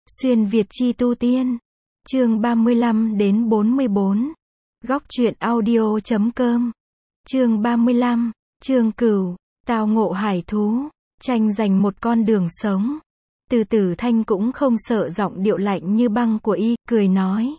Xuyên Việt chi tu tiên. Chương 35 đến 44. Góc truyện audio.com. Chương 35. Chương Cửu, tao ngộ hải thú, tranh giành một con đường sống. Từ Tử Thanh cũng không sợ giọng điệu lạnh như băng của y, cười nói: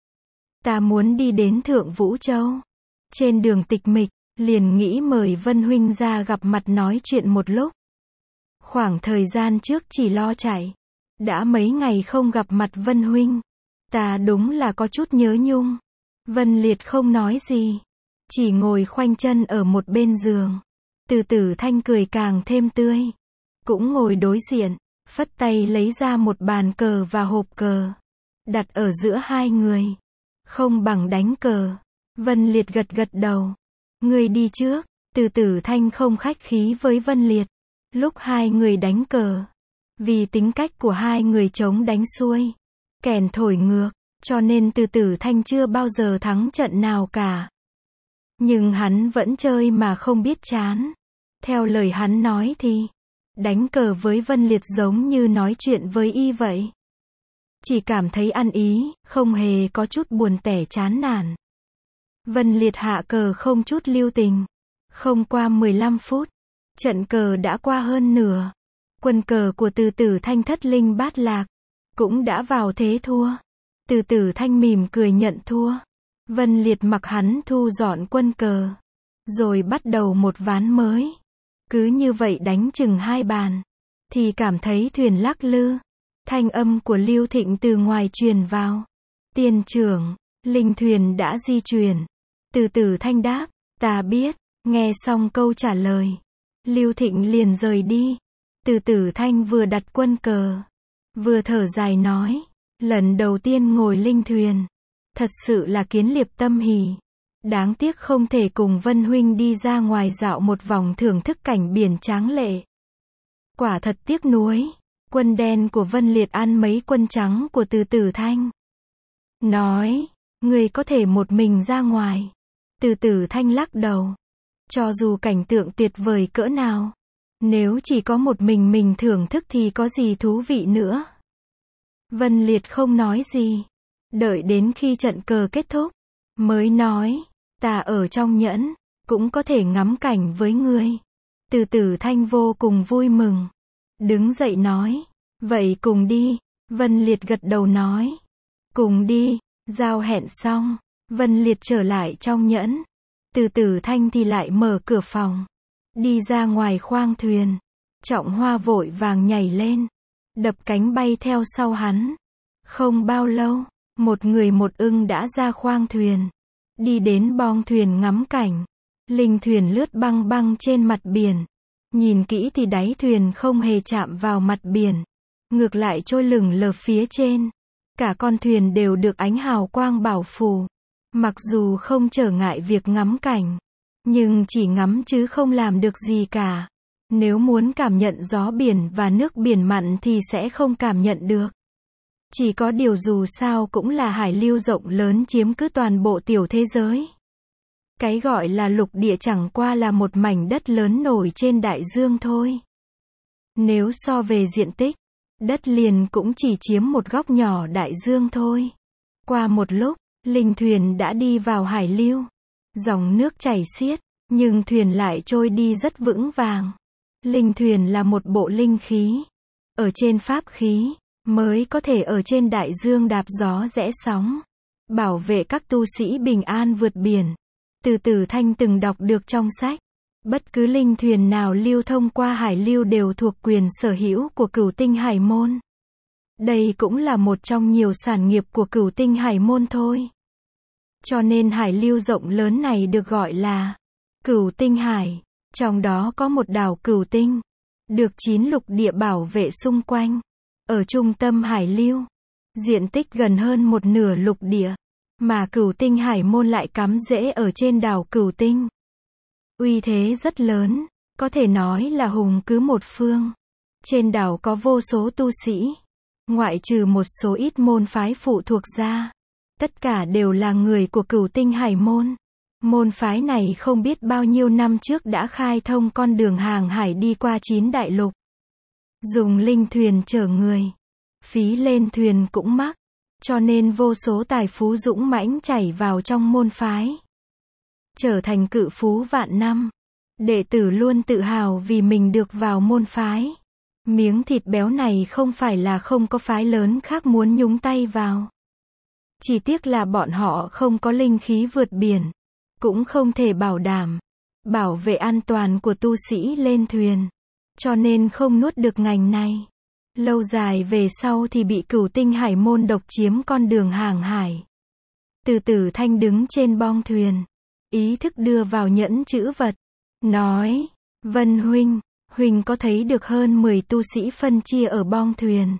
Ta muốn đi đến Thượng Vũ Châu. Trên đường tịch mịch, liền nghĩ mời Vân huynh ra gặp mặt nói chuyện một lúc. Khoảng thời gian trước chỉ lo chạy, đã mấy ngày không gặp mặt Vân huynh, ta đúng là có chút nhớ nhung. Vân Liệt không nói gì, chỉ ngồi khoanh chân ở một bên giường. Từ Tử Thanh cười càng thêm tươi, cũng ngồi đối diện, phất tay lấy ra một bàn cờ và hộp cờ, đặt ở giữa hai người. Không bằng đánh cờ. Vân Liệt gật gật đầu. Người đi trước. Từ Tử Thanh không khách khí với Vân Liệt. Lúc hai người đánh cờ, vì tính cách của hai người chống đánh xuôi, kèn thổi ngược, cho nên Từ Tử Thanh chưa bao giờ thắng trận nào cả. Nhưng hắn vẫn chơi mà không biết chán. Theo lời hắn nói thì, đánh cờ với Vân Liệt giống như nói chuyện với y vậy. Chỉ cảm thấy ăn ý, không hề có chút buồn tẻ chán nản. Vân Liệt hạ cờ không chút lưu tình. Không qua 15 phút, trận cờ đã qua hơn nửa. Quân cờ của Từ Tử Thanh thất linh bát lạc, cũng đã vào thế thua. Từ Tử Thanh mỉm cười nhận thua. Vân Liệt mặc hắn thu dọn quân cờ, rồi bắt đầu một ván mới. Cứ như vậy đánh chừng hai bàn, thì cảm thấy thuyền lắc lư. Thanh âm của Lưu Thịnh từ ngoài truyền vào. Tiên trưởng, linh thuyền đã di chuyển. Từ Tử Thanh đáp, ta biết. Nghe xong câu trả lời, Lưu Thịnh liền rời đi. Từ Tử Thanh vừa đặt quân cờ, vừa thở dài nói, lần đầu tiên ngồi linh thuyền, thật sự là kiến liệp tâm hỉ. Đáng tiếc không thể cùng Vân huynh đi ra ngoài dạo một vòng thưởng thức cảnh biển tráng lệ. Quả thật tiếc nuối. Quân đen của Vân Liệt ăn mấy quân trắng của Từ Tử Thanh. Nói, người có thể một mình ra ngoài. Từ Tử Thanh lắc đầu. Cho dù cảnh tượng tuyệt vời cỡ nào, nếu chỉ có một mình thưởng thức thì có gì thú vị nữa. Vân Liệt không nói gì. Đợi đến khi trận cờ kết thúc, mới nói, ta ở trong nhẫn, cũng có thể ngắm cảnh với ngươi. Từ Tử Thanh vô cùng vui mừng. Đứng dậy nói, vậy cùng đi. Vân Liệt gật đầu nói, cùng đi. Giao hẹn xong, Vân Liệt trở lại trong nhẫn. Từ Tử Thanh thì lại mở cửa phòng, đi ra ngoài khoang thuyền. Trọng Hoa vội vàng nhảy lên, đập cánh bay theo sau hắn. Không bao lâu, một người một ưng đã ra khoang thuyền, đi đến boong thuyền ngắm cảnh. Linh thuyền lướt băng băng trên mặt biển. Nhìn kỹ thì đáy thuyền không hề chạm vào mặt biển, ngược lại trôi lửng lờ phía trên. Cả con thuyền đều được ánh hào quang bảo phủ. Mặc dù không trở ngại việc ngắm cảnh, nhưng chỉ ngắm chứ không làm được gì cả. Nếu muốn cảm nhận gió biển và nước biển mặn thì sẽ không cảm nhận được. Chỉ có điều dù sao cũng là hải lưu rộng lớn chiếm cứ toàn bộ tiểu thế giới. Cái gọi là lục địa chẳng qua là một mảnh đất lớn nổi trên đại dương thôi. Nếu so về diện tích, đất liền cũng chỉ chiếm một góc nhỏ đại dương thôi. Qua một lúc, linh thuyền đã đi vào hải lưu. Dòng nước chảy xiết, nhưng thuyền lại trôi đi rất vững vàng. Linh thuyền là một bộ linh khí. Ở trên pháp khí, mới có thể ở trên đại dương đạp gió rẽ sóng, bảo vệ các tu sĩ bình an vượt biển. Từ Tử Thanh từng đọc được trong sách, bất cứ linh thuyền nào lưu thông qua hải lưu đều thuộc quyền sở hữu của Cửu Tinh Hải Môn. Đây cũng là một trong nhiều sản nghiệp của Cửu Tinh Hải Môn thôi. Cho nên hải lưu rộng lớn này được gọi là Cửu Tinh Hải. Trong đó có một đảo Cửu Tinh, được 9 lục địa bảo vệ xung quanh. Ở trung tâm hải lưu, diện tích gần hơn một nửa lục địa, mà Cửu Tinh Hải Môn lại cắm rễ ở trên đảo Cửu Tinh. Uy thế rất lớn, có thể nói là hùng cứ một phương. Trên đảo có vô số tu sĩ, ngoại trừ một số ít môn phái phụ thuộc ra, tất cả đều là người của Cửu Tinh Hải Môn. Môn phái này không biết bao nhiêu năm trước đã khai thông con đường hàng hải đi qua 9 đại lục. Dùng linh thuyền chở người, Phí lên thuyền cũng mắc, cho nên vô số tài phú dũng mãnh chảy vào trong môn phái. Trở thành cự phú vạn năm. Đệ tử luôn tự hào vì mình được vào môn phái. Miếng thịt béo này không phải là không có phái lớn khác muốn nhúng tay vào. Chỉ tiếc là bọn họ không có linh khí vượt biển, cũng không thể bảo vệ an toàn của tu sĩ lên thuyền, cho nên không nuốt được ngành này. Lâu dài về sau thì bị Cửu Tinh Hải môn độc chiếm con đường hàng hải. Từ Tử Thanh đứng trên bong thuyền, ý thức đưa vào nhẫn chữ vật, nói, Vân huynh có thấy được hơn 10 tu sĩ phân chia ở bong thuyền?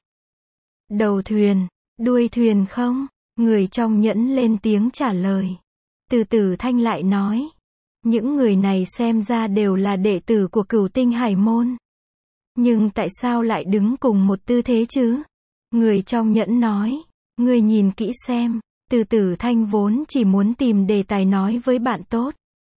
Đầu thuyền, đuôi thuyền không? Người trong nhẫn lên tiếng trả lời. Từ Tử Thanh lại nói, những người này xem ra đều là đệ tử của Cửu Tinh Hải môn. Nhưng tại sao lại đứng cùng một tư thế chứ? Người trong nhẫn nói, ngươi nhìn kỹ xem. Từ Tử Thanh vốn chỉ muốn tìm đề tài nói với bạn tốt.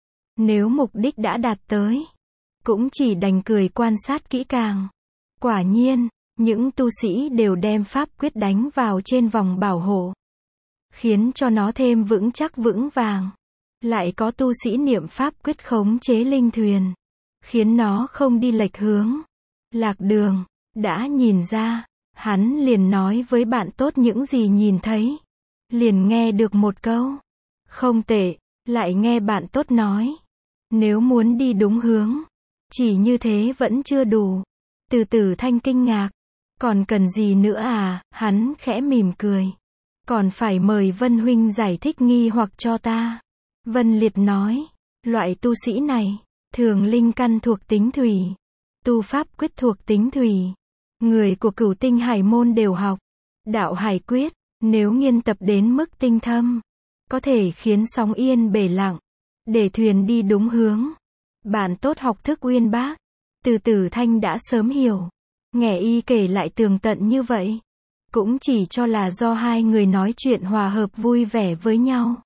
Nếu mục đích đã đạt tới, cũng chỉ đành cười quan sát kỹ càng. Quả nhiên, những tu sĩ đều đem pháp quyết đánh vào trên vòng bảo hộ, khiến cho nó thêm vững chắc vững vàng. Lại có tu sĩ niệm pháp quyết khống chế linh thuyền, khiến nó không đi lệch hướng. Lạc Đường đã nhìn ra, hắn liền nói với bạn tốt những gì nhìn thấy. Liền nghe được một câu, không tệ, lại nghe bạn tốt nói, nếu muốn đi đúng hướng, chỉ như thế vẫn chưa đủ. Từ Tử Thanh kinh ngạc, còn cần gì nữa à? Hắn khẽ mỉm cười, còn phải mời Vân huynh giải thích nghi hoặc cho ta. Vân Liệt nói, loại tu sĩ này, thường linh căn thuộc tính thủy, tu pháp quyết thuộc tính thủy. Người của Cửu Tinh Hải môn đều học đạo hải quyết, nếu nghiên tập đến mức tinh thâm, có thể khiến sóng yên bể lặng, để thuyền đi đúng hướng. Bạn tốt học thức uyên bác, Từ Tử Thanh đã sớm hiểu. Nghe y kể lại tường tận như vậy, cũng chỉ cho là do hai người nói chuyện hòa hợp vui vẻ với nhau.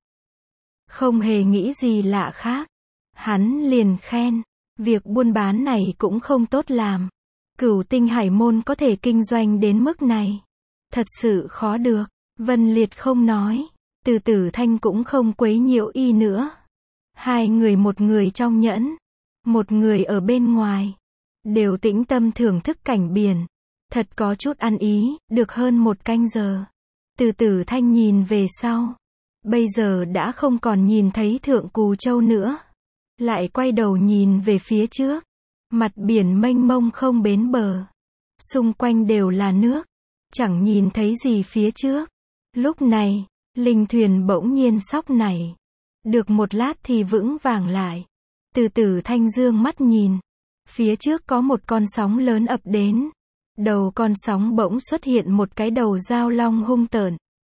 Không hề nghĩ gì lạ khác. Hắn liền khen, việc buôn bán này cũng không tốt làm. Cửu Tinh Hải môn có thể kinh doanh đến mức này, thật sự khó được. Vân Liệt không nói, Từ Tử Thanh cũng không quấy nhiễu y nữa. Hai người, một người trong nhẫn, một người ở bên ngoài, đều tĩnh tâm thưởng thức cảnh biển. Thật có chút ăn ý. Được hơn 1 canh giờ, Từ Tử Thanh nhìn về sau. Bây giờ đã không còn nhìn thấy Thượng Cù Châu nữa. Lại quay đầu nhìn về phía trước. Mặt biển mênh mông không bến bờ. Xung quanh đều là nước. Chẳng nhìn thấy gì phía trước. Lúc này, linh thuyền bỗng nhiên sóc nảy. Được một lát thì vững vàng lại. Từ Tử Thanh dương mắt nhìn. Phía trước có một con sóng lớn ập đến. Đầu con sóng bỗng xuất hiện một cái đầu dao long hung tợn.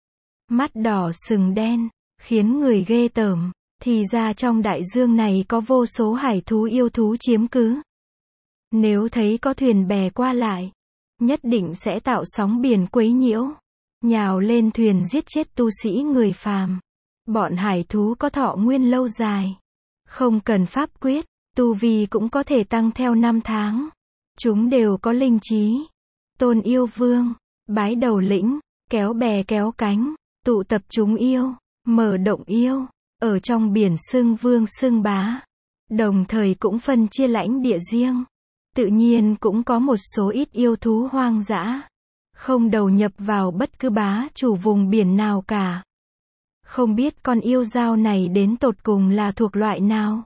Mắt đỏ sừng đen, khiến người ghê tởm. Thì ra trong đại dương này có vô số hải thú yêu thú chiếm cứ. Nếu thấy có thuyền bè qua lại, nhất định sẽ tạo sóng biển quấy nhiễu, nhào lên thuyền giết chết tu sĩ người phàm. Bọn hải thú có thọ nguyên lâu dài, không cần pháp quyết, tu vi cũng có thể tăng theo 5 tháng. Chúng đều có linh trí. Tôn Yêu Vương, bái đầu lĩnh, kéo bè kéo cánh, tụ tập chúng yêu, mở động yêu, ở trong biển xưng vương xưng bá. Đồng thời cũng phân chia lãnh địa riêng. Tự nhiên cũng có một số ít yêu thú hoang dã, không đầu nhập vào bất cứ bá chủ vùng biển nào cả. Không biết con yêu dao này đến tột cùng là thuộc loại nào.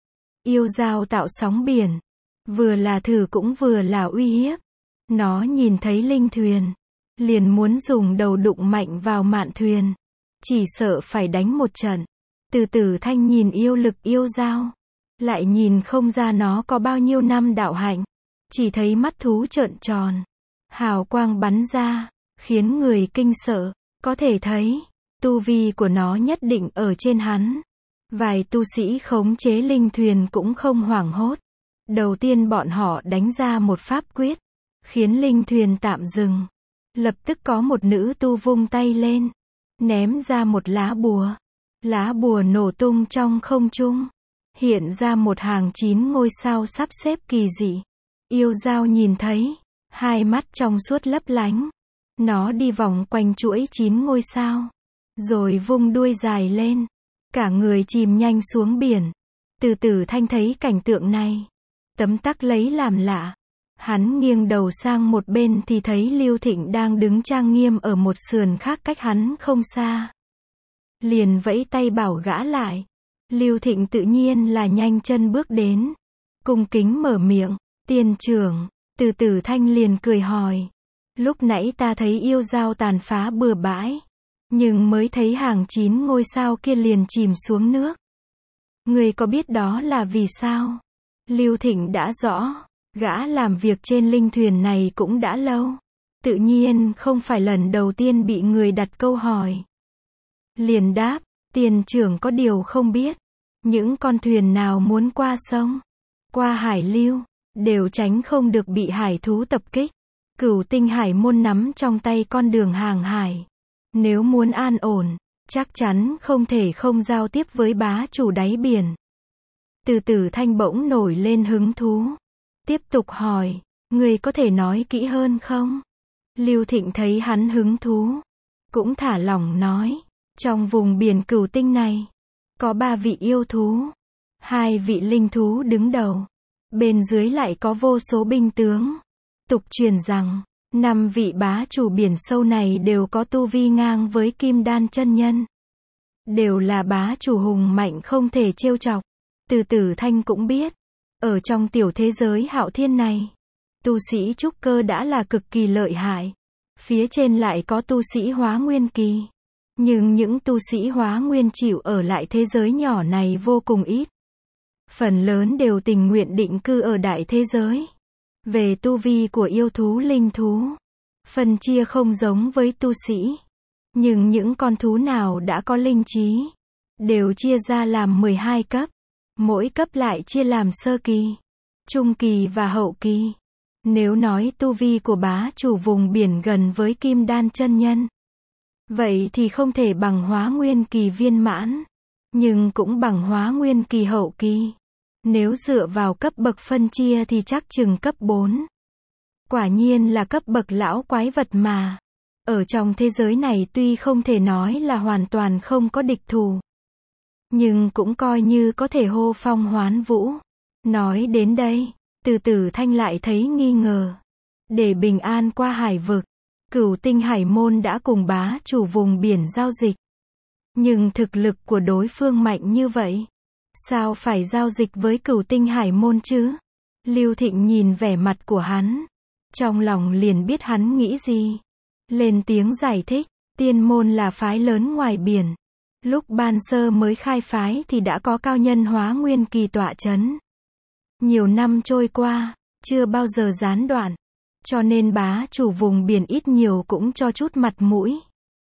Yêu dao tạo sóng biển, vừa là thử cũng vừa là uy hiếp. Nó nhìn thấy linh thuyền, liền muốn dùng đầu đụng mạnh vào mạn thuyền, chỉ sợ phải đánh một trận. Từ Tử Thanh nhìn yêu lực yêu dao, lại nhìn không ra nó có bao nhiêu năm đạo hạnh, chỉ thấy mắt thú trợn tròn, hào quang bắn ra, khiến người kinh sợ. Có thể thấy, tu vi của nó nhất định ở trên hắn. Vài tu sĩ khống chế linh thuyền cũng không hoảng hốt. Đầu tiên bọn họ đánh ra một pháp quyết, khiến linh thuyền tạm dừng. Lập tức có một nữ tu vung tay lên, ném ra một lá bùa. Lá bùa nổ tung trong không trung, hiện ra một hàng 9 ngôi sao sắp xếp kỳ dị. Yêu dao nhìn thấy, hai mắt trong suốt lấp lánh. Nó đi vòng quanh chuỗi 9 ngôi sao, rồi vung đuôi dài lên, cả người chìm nhanh xuống biển. Từ Tử Thanh thấy cảnh tượng này, tấm tắc lấy làm lạ. Hắn nghiêng đầu sang một bên thì thấy Lưu Thịnh đang đứng trang nghiêm ở một sườn khác cách hắn không xa. Liền vẫy tay bảo gã lại. Lưu Thịnh tự nhiên là nhanh chân bước đến, cung kính mở miệng, tiên trưởng. Từ Tử Thanh liền cười hỏi, lúc nãy ta thấy yêu dao tàn phá bừa bãi, nhưng mới thấy hàng 9 ngôi sao kia liền chìm xuống nước. Người có biết đó là vì sao? Lưu Thịnh đã rõ, gã làm việc trên linh thuyền này cũng đã lâu, tự nhiên không phải lần đầu tiên bị người đặt câu hỏi. Liền đáp, tiền trưởng có điều không biết, những con thuyền nào muốn qua sông, qua hải lưu, đều tránh không được bị hải thú tập kích. Cửu Tinh Hải Môn nắm trong tay con đường hàng hải. Nếu muốn an ổn, chắc chắn không thể không giao tiếp với bá chủ đáy biển. Từ Tử Thanh bỗng nổi lên hứng thú. Tiếp tục hỏi, người có thể nói kỹ hơn không? Lưu Thịnh thấy hắn hứng thú, cũng thả lỏng nói, trong vùng biển Cửu Tinh này, có 3 vị yêu thú, 2 vị linh thú đứng đầu, bên dưới lại có vô số binh tướng. Tục truyền rằng, 5 vị bá chủ biển sâu này đều có tu vi ngang với Kim Đan chân nhân. Đều là bá chủ hùng mạnh không thể trêu chọc. Từ Tử Thanh cũng biết, ở trong tiểu thế giới hạo thiên này, tu sĩ trúc cơ đã là cực kỳ lợi hại. Phía trên lại có tu sĩ hóa nguyên kỳ. Nhưng những tu sĩ hóa nguyên chịu ở lại thế giới nhỏ này vô cùng ít. Phần lớn đều tình nguyện định cư ở đại thế giới. Về tu vi của yêu thú linh thú, phân chia không giống với tu sĩ. Nhưng những con thú nào đã có linh trí, đều chia ra làm 12 cấp. Mỗi cấp lại chia làm sơ kỳ, trung kỳ và hậu kỳ. Nếu nói tu vi của bá chủ vùng biển gần với Kim Đan chân nhân, vậy thì không thể bằng hóa nguyên kỳ viên mãn, nhưng cũng bằng hóa nguyên kỳ hậu kỳ. Nếu dựa vào cấp bậc phân chia thì chắc chừng cấp 4. Quả nhiên là cấp bậc lão quái vật mà. Ở trong thế giới này tuy không thể nói là hoàn toàn không có địch thủ, nhưng cũng coi như có thể hô phong hoán vũ. Nói đến đây, Từ Tử Thanh lại thấy nghi ngờ. Để bình an qua hải vực, Cửu Tinh Hải Môn đã cùng bá chủ vùng biển giao dịch. Nhưng thực lực của đối phương mạnh như vậy, sao phải giao dịch với Cửu Tinh Hải Môn chứ? Lưu Thịnh nhìn vẻ mặt của hắn, trong lòng liền biết hắn nghĩ gì. Lên tiếng giải thích, Tiên Môn là phái lớn ngoài biển. Lúc ban sơ mới khai phái thì đã có cao nhân hóa nguyên kỳ tọa chấn. Nhiều năm trôi qua, chưa bao giờ gián đoạn. Cho nên bá chủ vùng biển ít nhiều cũng cho chút mặt mũi.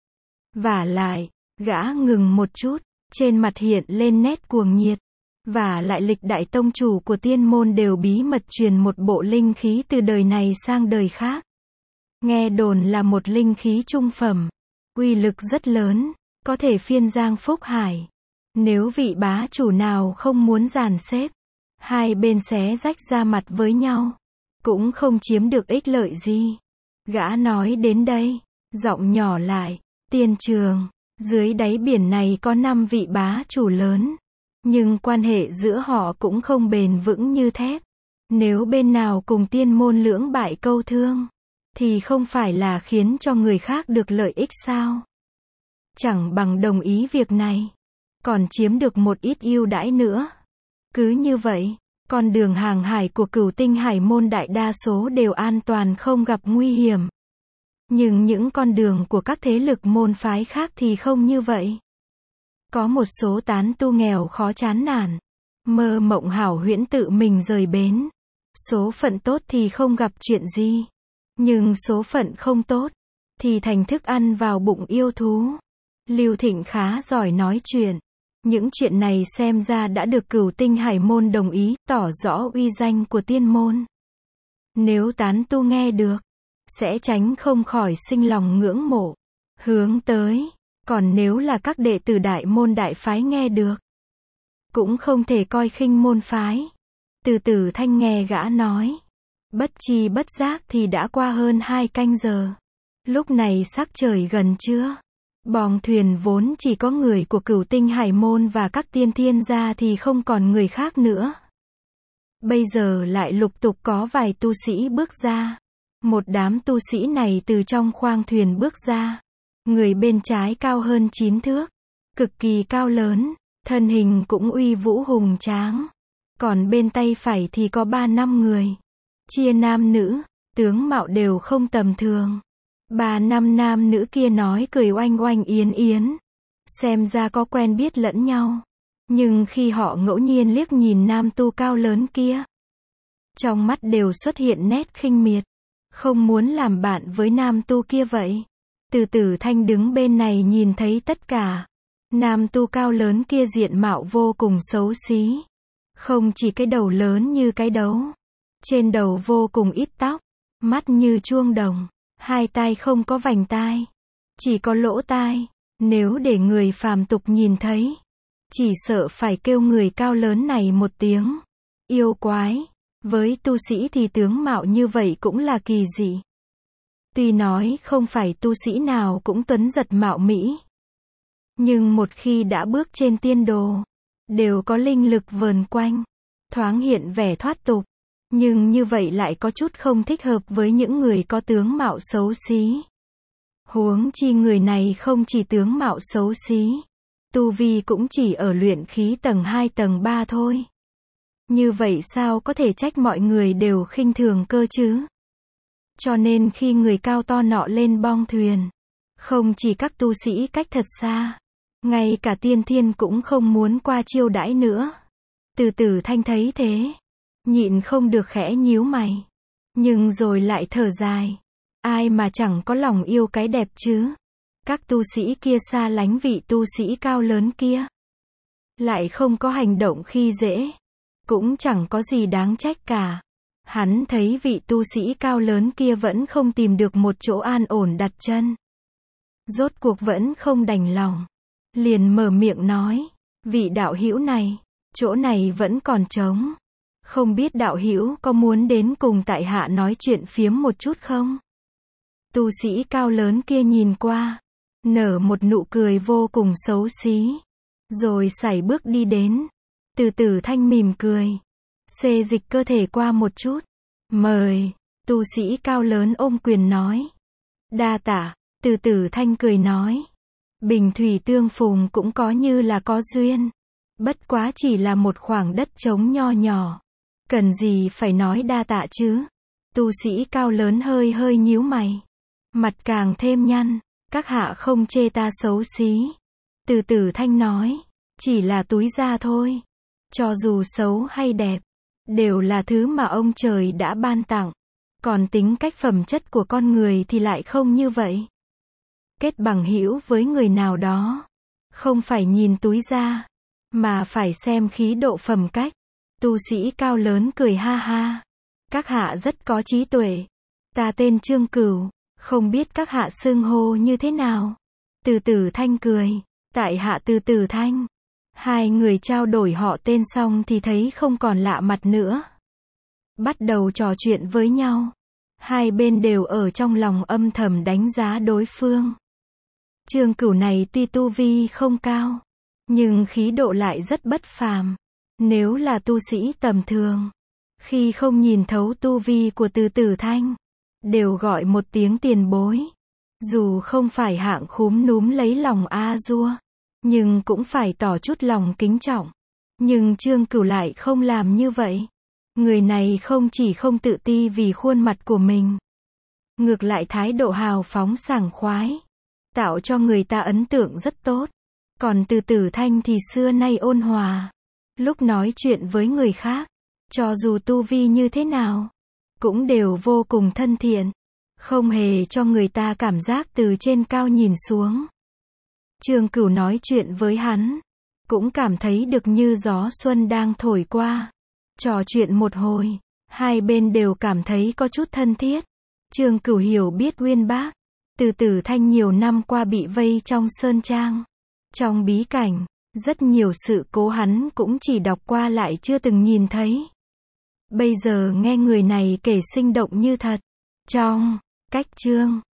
Vả lại, gã ngừng một chút, trên mặt hiện lên nét cuồng nhiệt. Vả lại lịch đại tông chủ của Tiên Môn đều bí mật truyền một bộ linh khí từ đời này sang đời khác. Nghe đồn là một linh khí trung phẩm, uy lực rất lớn, có thể phiên giang phúc hải. Nếu vị bá chủ nào không muốn dàn xếp, hai bên xé rách ra mặt với nhau, cũng không chiếm được ích lợi gì. Gã nói đến đây, giọng nhỏ lại, tiên trường, dưới đáy biển này có 5 vị bá chủ lớn, nhưng quan hệ giữa họ cũng không bền vững như thép. Nếu bên nào cùng Tiên Môn lưỡng bại câu thương, thì không phải là khiến cho người khác được lợi ích sao? Chẳng bằng đồng ý việc này, còn chiếm được một ít ưu đãi nữa. Cứ như vậy, con đường hàng hải của Cửu Tinh Hải Môn đại đa số đều an toàn không gặp nguy hiểm. Nhưng những con đường của các thế lực môn phái khác thì không như vậy. Có một số tán tu nghèo khó chán nản, mơ mộng hảo huyễn tự mình rời bến. Số phận tốt thì không gặp chuyện gì, nhưng số phận không tốt thì thành thức ăn vào bụng yêu thú. Lưu Thịnh khá giỏi nói chuyện. Những chuyện này xem ra đã được Cửu Tinh Hải Môn đồng ý, tỏ rõ uy danh của Tiên Môn. Nếu tán tu nghe được, sẽ tránh không khỏi sinh lòng ngưỡng mộ, hướng tới. Còn nếu là các đệ tử đại môn đại phái nghe được, cũng không thể coi khinh môn phái. Từ Tử Thanh nghe gã nói, bất chi bất giác thì đã qua hơn 2 canh giờ. Lúc này sắc trời gần trưa. Bong thuyền vốn chỉ có người của Cửu Tinh Hải môn và các tiên thiên gia thì không còn người khác nữa. Bây giờ lại lục tục có vài tu sĩ bước ra. Một đám tu sĩ này từ trong khoang thuyền bước ra. Người bên trái cao hơn 9 thước. Cực kỳ cao lớn, thân hình cũng uy vũ hùng tráng. Còn bên tay phải thì có 3-5 người. Chia nam nữ, tướng mạo đều không tầm thường. 3-5 nam nữ kia nói cười oanh oanh yến yến. Xem ra có quen biết lẫn nhau. Nhưng khi họ ngẫu nhiên liếc nhìn nam tu cao lớn kia, trong mắt đều xuất hiện nét khinh miệt. Không muốn làm bạn với nam tu kia vậy. Từ Tử Thanh đứng bên này nhìn thấy tất cả. Nam tu cao lớn kia diện mạo vô cùng xấu xí. Không chỉ cái đầu lớn như cái đấu. Trên đầu vô cùng ít tóc. Mắt như chuông đồng. Hai tai không có vành tai. Chỉ có lỗ tai. Nếu để người phàm tục nhìn thấy, chỉ sợ phải kêu người cao lớn này một tiếng yêu quái. Với tu sĩ thì tướng mạo như vậy cũng là kỳ dị. Tuy nói không phải tu sĩ nào cũng tuấn giật mạo mỹ, nhưng một khi đã bước trên tiên đồ, đều có linh lực vờn quanh, thoáng hiện vẻ thoát tục. Nhưng như vậy lại có chút không thích hợp với những người có tướng mạo xấu xí. Huống chi người này không chỉ tướng mạo xấu xí, tu vi cũng chỉ ở luyện khí tầng 2 tầng 3 thôi. Như vậy sao có thể trách mọi người đều khinh thường cơ chứ? Cho nên khi người cao to nọ lên bong thuyền, không chỉ các tu sĩ cách thật xa, ngay cả tiên thiên cũng không muốn qua chiêu đãi nữa. Từ Tử Thanh thấy thế, nhịn không được khẽ nhíu mày, nhưng rồi lại thở dài. Ai mà chẳng có lòng yêu cái đẹp chứ? Các tu sĩ kia xa lánh vị tu sĩ cao lớn kia, lại không có hành động khi dễ, cũng chẳng có gì đáng trách cả. Hắn thấy vị tu sĩ cao lớn kia vẫn không tìm được một chỗ an ổn đặt chân. Rốt cuộc vẫn không đành lòng. Liền mở miệng nói, vị đạo hữu này, chỗ này vẫn còn trống. Không biết đạo hữu có muốn đến cùng tại hạ nói chuyện phiếm một chút không? Tu sĩ cao lớn kia nhìn qua, nở một nụ cười vô cùng xấu xí, rồi sải bước đi đến. Từ Tử Thanh mỉm cười, xê dịch cơ thể qua một chút. Mời, tu sĩ cao lớn ôm quyền nói. Đa tạ, Từ Tử Thanh cười nói. Bình thủy tương phùng cũng có như là có duyên. Bất quá chỉ là một khoảng đất trống nho nhỏ. Cần gì phải nói đa tạ chứ? Tu sĩ cao lớn hơi hơi nhíu mày. Mặt càng thêm nhăn. Các hạ không chê ta xấu xí. Từ Tử Thanh nói. Chỉ là túi da thôi. Cho dù xấu hay đẹp, đều là thứ mà ông trời đã ban tặng. Còn tính cách phẩm chất của con người thì lại không như vậy. Kết bằng hữu với người nào đó, không phải nhìn túi da, mà phải xem khí độ phẩm cách. Tu sĩ cao lớn cười ha ha. Các hạ rất có trí tuệ. Ta tên Trương Cửu, không biết các hạ xưng hô như thế nào? Từ Tử Thanh cười. Tại hạ Từ Tử Thanh. Hai người trao đổi họ tên xong thì thấy không còn lạ mặt nữa. Bắt đầu trò chuyện với nhau. Hai bên đều ở trong lòng âm thầm đánh giá đối phương. Trương Cửu này tuy tu vi không cao, nhưng khí độ lại rất bất phàm. Nếu là tu sĩ tầm thường, khi không nhìn thấu tu vi của Từ Tử Thanh, đều gọi một tiếng tiền bối. Dù không phải hạng khúm núm lấy lòng a dua, nhưng cũng phải tỏ chút lòng kính trọng. Nhưng Trương Cửu lại không làm như vậy. Người này không chỉ không tự ti vì khuôn mặt của mình, ngược lại thái độ hào phóng sảng khoái, tạo cho người ta ấn tượng rất tốt. Còn Từ Tử Thanh thì xưa nay ôn hòa. Lúc nói chuyện với người khác, cho dù tu vi như thế nào, cũng đều vô cùng thân thiện, không hề cho người ta cảm giác từ trên cao nhìn xuống. Trương Cửu nói chuyện với hắn, cũng cảm thấy được như gió xuân đang thổi qua. Trò chuyện một hồi, hai bên đều cảm thấy có chút thân thiết. Trương Cửu hiểu biết uyên bác. Từ Tử Thanh nhiều năm qua bị vây trong sơn trang, trong bí cảnh, rất nhiều sự cố hắn cũng chỉ đọc qua lại chưa từng nhìn thấy. Bây giờ nghe người này kể sinh động như thật. Trong cách chương